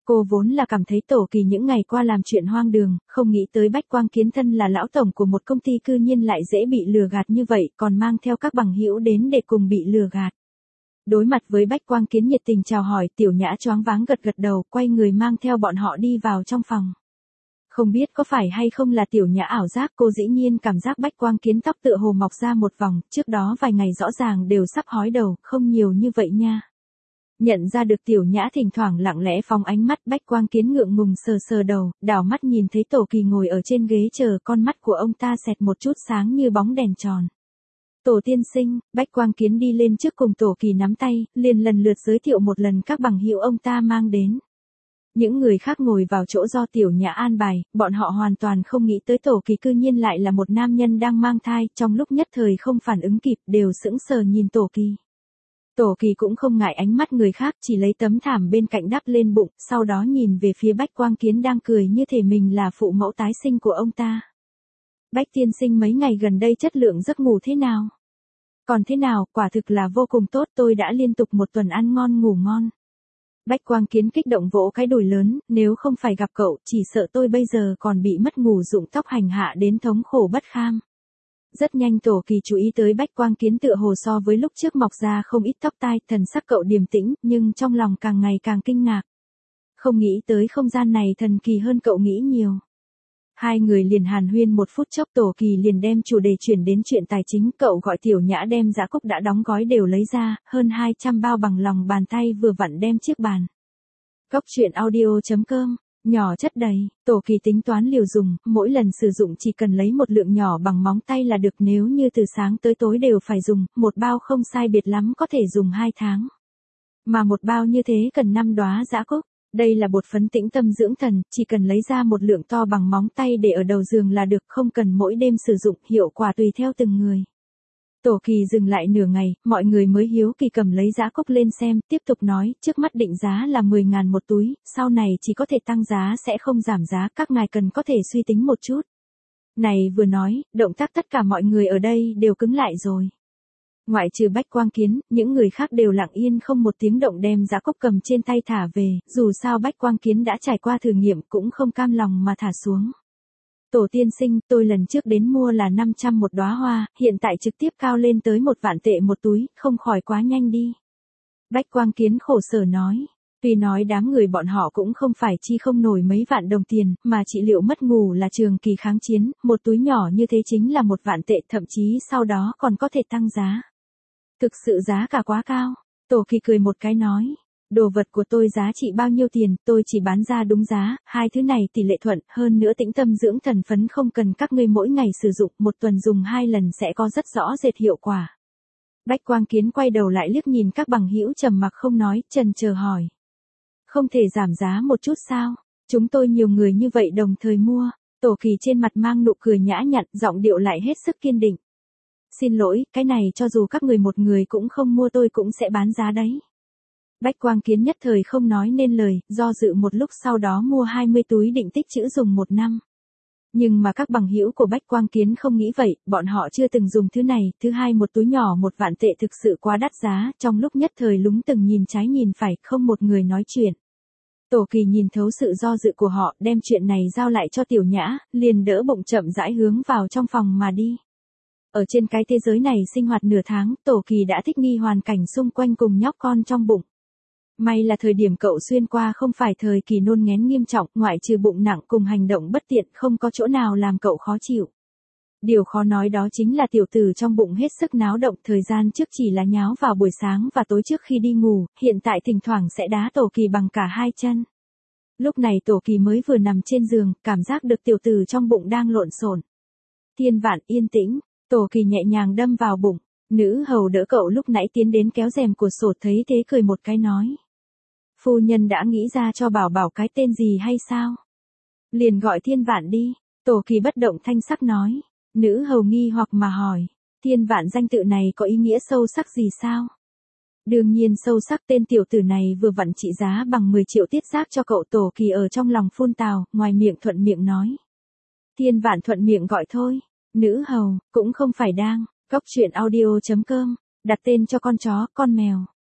Cô vốn là cảm thấy Tổ Kỳ những ngày qua làm chuyện hoang đường, không nghĩ tới Bách Quang Kiến thân là lão tổng của một công ty cư nhiên lại dễ bị lừa gạt như vậy, còn mang theo các bằng hữu đến để cùng bị lừa gạt. Đối mặt với Bách Quang Kiến nhiệt tình chào hỏi, Tiểu Nhã choáng váng gật gật đầu, quay người mang theo bọn họ đi vào trong phòng. Không biết có phải hay không là Tiểu Nhã ảo giác, cô dĩ nhiên cảm giác Bách Quang Kiến tóc tựa hồ mọc ra một vòng, trước đó vài ngày rõ ràng đều sắp hói đầu, không nhiều như vậy nha. Nhận ra được Tiểu Nhã thỉnh thoảng lặng lẽ phóng ánh mắt, Bách Quang Kiến ngượng ngùng sờ sờ đầu, đảo mắt nhìn thấy Tổ Kỳ ngồi ở trên ghế chờ, con mắt của ông ta xẹt một chút sáng như bóng đèn tròn. Tổ tiên sinh, Bách Quang Kiến đi lên trước cùng Tổ Kỳ nắm tay, liền lần lượt giới thiệu một lần các bằng hữu ông ta mang đến. Những người khác ngồi vào chỗ do Tiểu Nhã an bài, bọn họ hoàn toàn không nghĩ tới Tổ Kỳ cư nhiên lại là một nam nhân đang mang thai, trong lúc nhất thời không phản ứng kịp, đều sững sờ nhìn Tổ Kỳ. Tổ Kỳ cũng không ngại ánh mắt người khác, chỉ lấy tấm thảm bên cạnh đắp lên bụng, sau đó nhìn về phía Bách Quang Kiến đang cười như thể mình là phụ mẫu tái sinh của ông ta. Bách tiên sinh mấy ngày gần đây chất lượng giấc ngủ thế nào? Còn thế nào, quả thực là vô cùng tốt, tôi đã liên tục một tuần ăn ngon ngủ ngon. Bách Quang Kiến kích động vỗ cái đùi lớn, nếu không phải gặp cậu, chỉ sợ tôi bây giờ còn bị mất ngủ rụng tóc hành hạ đến thống khổ bất kham. Rất nhanh Tổ Kỳ chú ý tới Bách Quang Kiến tựa hồ so với lúc trước mọc ra không ít tóc tai, thần sắc cậu điềm tĩnh, nhưng trong lòng càng ngày càng kinh ngạc. Không nghĩ tới không gian này thần kỳ hơn cậu nghĩ nhiều. Hai người liền hàn huyên một phút chốc, Tổ Kỳ liền đem chủ đề chuyển đến chuyện tài chính, cậu gọi Tiểu Nhã đem giá cúc đã đóng gói đều lấy ra, hơn 200 bao bằng lòng bàn tay vừa vặn đem chiếc bàn. Góc truyện audio.com, nhỏ chất đầy, Tổ Kỳ tính toán liều dùng, mỗi lần sử dụng chỉ cần lấy một lượng nhỏ bằng móng tay là được, nếu như từ sáng tới tối đều phải dùng, một bao không sai biệt lắm có thể dùng 2 tháng. Mà một bao như thế cần 5 đóa dã cúc. Đây là bột phấn tĩnh tâm dưỡng thần, chỉ cần lấy ra một lượng to bằng móng tay để ở đầu giường là được, không cần mỗi đêm sử dụng, hiệu quả tùy theo từng người. Tổ Kỳ dừng lại nửa ngày, mọi người mới hiếu kỳ cầm lấy giá cúc lên xem, tiếp tục nói, trước mắt định giá là 10.000 một túi, sau này chỉ có thể tăng giá sẽ không giảm giá, các ngài cần có thể suy tính một chút. Này vừa nói, động tác tất cả mọi người ở đây đều cứng lại rồi. Ngoại trừ Bách Quang Kiến, những người khác đều lặng yên không một tiếng động đem giá cúc cầm trên tay thả về, dù sao Bách Quang Kiến đã trải qua thử nghiệm cũng không cam lòng mà thả xuống. Tổ tiên sinh, tôi lần trước đến mua là 500 một đóa hoa, hiện tại trực tiếp cao lên tới 1 vạn tệ một túi, không khỏi quá nhanh đi. Bách Quang Kiến khổ sở nói. Tuy nói đám người bọn họ cũng không phải chi không nổi mấy vạn đồng tiền, mà trị liệu mất ngủ là trường kỳ kháng chiến, một túi nhỏ như thế chính là 1 vạn tệ, thậm chí sau đó còn có thể tăng giá. Thực sự giá cả quá cao. Tổ Kỳ cười một cái nói. Đồ vật của tôi giá trị bao nhiêu tiền, tôi chỉ bán ra đúng giá, hai thứ này tỷ lệ thuận, hơn nữa tĩnh tâm dưỡng thần phấn không cần các ngươi mỗi ngày sử dụng, một tuần dùng 2 lần sẽ có rất rõ rệt hiệu quả. Bách Quang Kiến quay đầu lại liếc nhìn các bằng hữu trầm mặc không nói, chần chờ hỏi. Không thể giảm giá một chút sao? Chúng tôi nhiều người như vậy đồng thời mua. Tổ Kỳ trên mặt mang nụ cười nhã nhặn, giọng điệu lại hết sức kiên định. Xin lỗi, cái này cho dù các người một người cũng không mua tôi cũng sẽ bán giá đấy. Bách Quang Kiến nhất thời không nói nên lời, do dự một lúc sau đó mua 20 túi định tích trữ dùng 1 năm. Nhưng mà các bằng hữu của Bách Quang Kiến không nghĩ vậy, bọn họ chưa từng dùng thứ này, thứ hai một túi nhỏ 1 vạn tệ thực sự quá đắt giá, trong lúc nhất thời lúng từng nhìn trái nhìn phải, không một người nói chuyện. Tổ Kỳ nhìn thấu sự do dự của họ, đem chuyện này giao lại cho Tiểu Nhã, liền đỡ bụng chậm rãi hướng vào trong phòng mà đi. Ở trên cái thế giới này sinh hoạt nửa tháng, Tổ Kỳ đã thích nghi hoàn cảnh xung quanh cùng nhóc con trong bụng. May là thời điểm cậu xuyên qua không phải thời kỳ nôn nghén nghiêm trọng, ngoại trừ bụng nặng cùng hành động bất tiện, không có chỗ nào làm cậu khó chịu. Điều khó nói đó chính là tiểu tử trong bụng hết sức náo động, thời gian trước chỉ là nháo vào buổi sáng và tối trước khi đi ngủ, hiện tại thỉnh thoảng sẽ đá Tổ Kỳ bằng cả 2 chân. Lúc này Tổ Kỳ mới vừa nằm trên giường, cảm giác được tiểu tử trong bụng đang lộn xộn. Thiên vạn yên tĩnh, Tổ Kỳ nhẹ nhàng đâm vào bụng, nữ hầu đỡ cậu lúc nãy tiến đến kéo rèm của sổ, thấy thế cười một cái nói. Phu nhân đã nghĩ ra cho bảo bảo cái tên gì hay sao? Liền gọi Thiên Vạn đi. Tổ Kỳ bất động thanh sắc nói. Nữ hầu nghi hoặc mà hỏi. Thiên Vạn danh tự này có ý nghĩa sâu sắc gì sao? Đương nhiên sâu sắc, tên tiểu tử này vừa vặn trị giá bằng 10 triệu tiết giác cho cậu. Tổ Kỳ ở trong lòng phun tào, ngoài miệng thuận miệng nói. Thiên Vạn thuận miệng gọi thôi. Nữ hầu, cũng không phải đang. Góc truyện audio.com, đặt tên cho con chó, con mèo.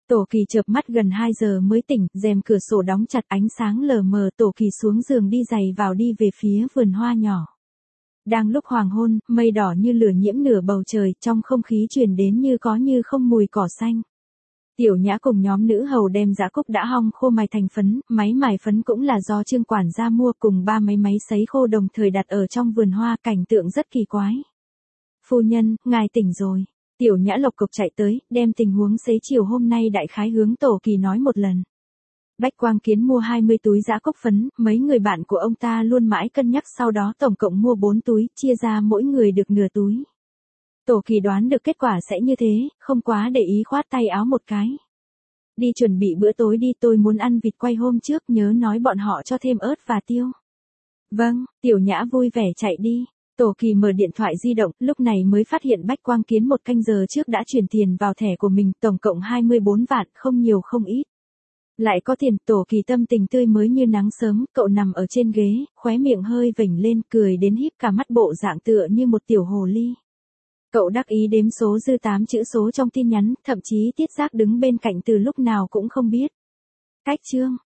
Tổ Kỳ chợp mắt gần 2 giờ mới tỉnh, rèm cửa sổ đóng chặt, ánh sáng lờ mờ. Tổ Kỳ xuống giường đi giày vào đi về phía vườn hoa nhỏ. Đang lúc hoàng hôn, mây đỏ như lửa nhiễm nửa bầu trời, trong không khí truyền đến như có như không mùi cỏ xanh. Tiểu Nhã cùng nhóm nữ hầu đem dã cúc đã hong khô mài thành phấn, máy mài phấn cũng là do Trương quản gia mua, cùng 3 máy sấy khô đồng thời đặt ở trong vườn hoa, cảnh tượng rất kỳ quái. Phu nhân, ngài tỉnh rồi. Tiểu Nhã lộc cộc chạy tới, đem tình huống xế chiều hôm nay đại khái hướng Tổ Kỳ nói một lần. Bách Quang Kiến mua 20 túi dã cúc phấn, mấy người bạn của ông ta luôn mãi cân nhắc, sau đó tổng cộng mua 4 túi, chia ra mỗi người được nửa túi. Tổ Kỳ đoán được kết quả sẽ như thế, không quá để ý, khoát tay áo một cái. Đi chuẩn bị bữa tối đi, tôi muốn ăn vịt quay hôm trước, nhớ nói bọn họ cho thêm ớt và tiêu. Vâng, Tiểu Nhã vui vẻ chạy đi. Tổ Kỳ mở điện thoại di động, lúc này mới phát hiện Bách Quang Kiến 1 canh giờ trước đã chuyển tiền vào thẻ của mình, tổng cộng 24 vạn, không nhiều không ít. Lại có tiền. Tổ Kỳ tâm tình tươi mới như nắng sớm, cậu nằm ở trên ghế, khóe miệng hơi vểnh lên, cười đến híp cả mắt, bộ dạng tựa như một tiểu hồ ly. Cậu đắc ý đếm số dư 8 chữ số trong tin nhắn, thậm chí Tiết Giác đứng bên cạnh từ lúc nào cũng không biết. Cách chương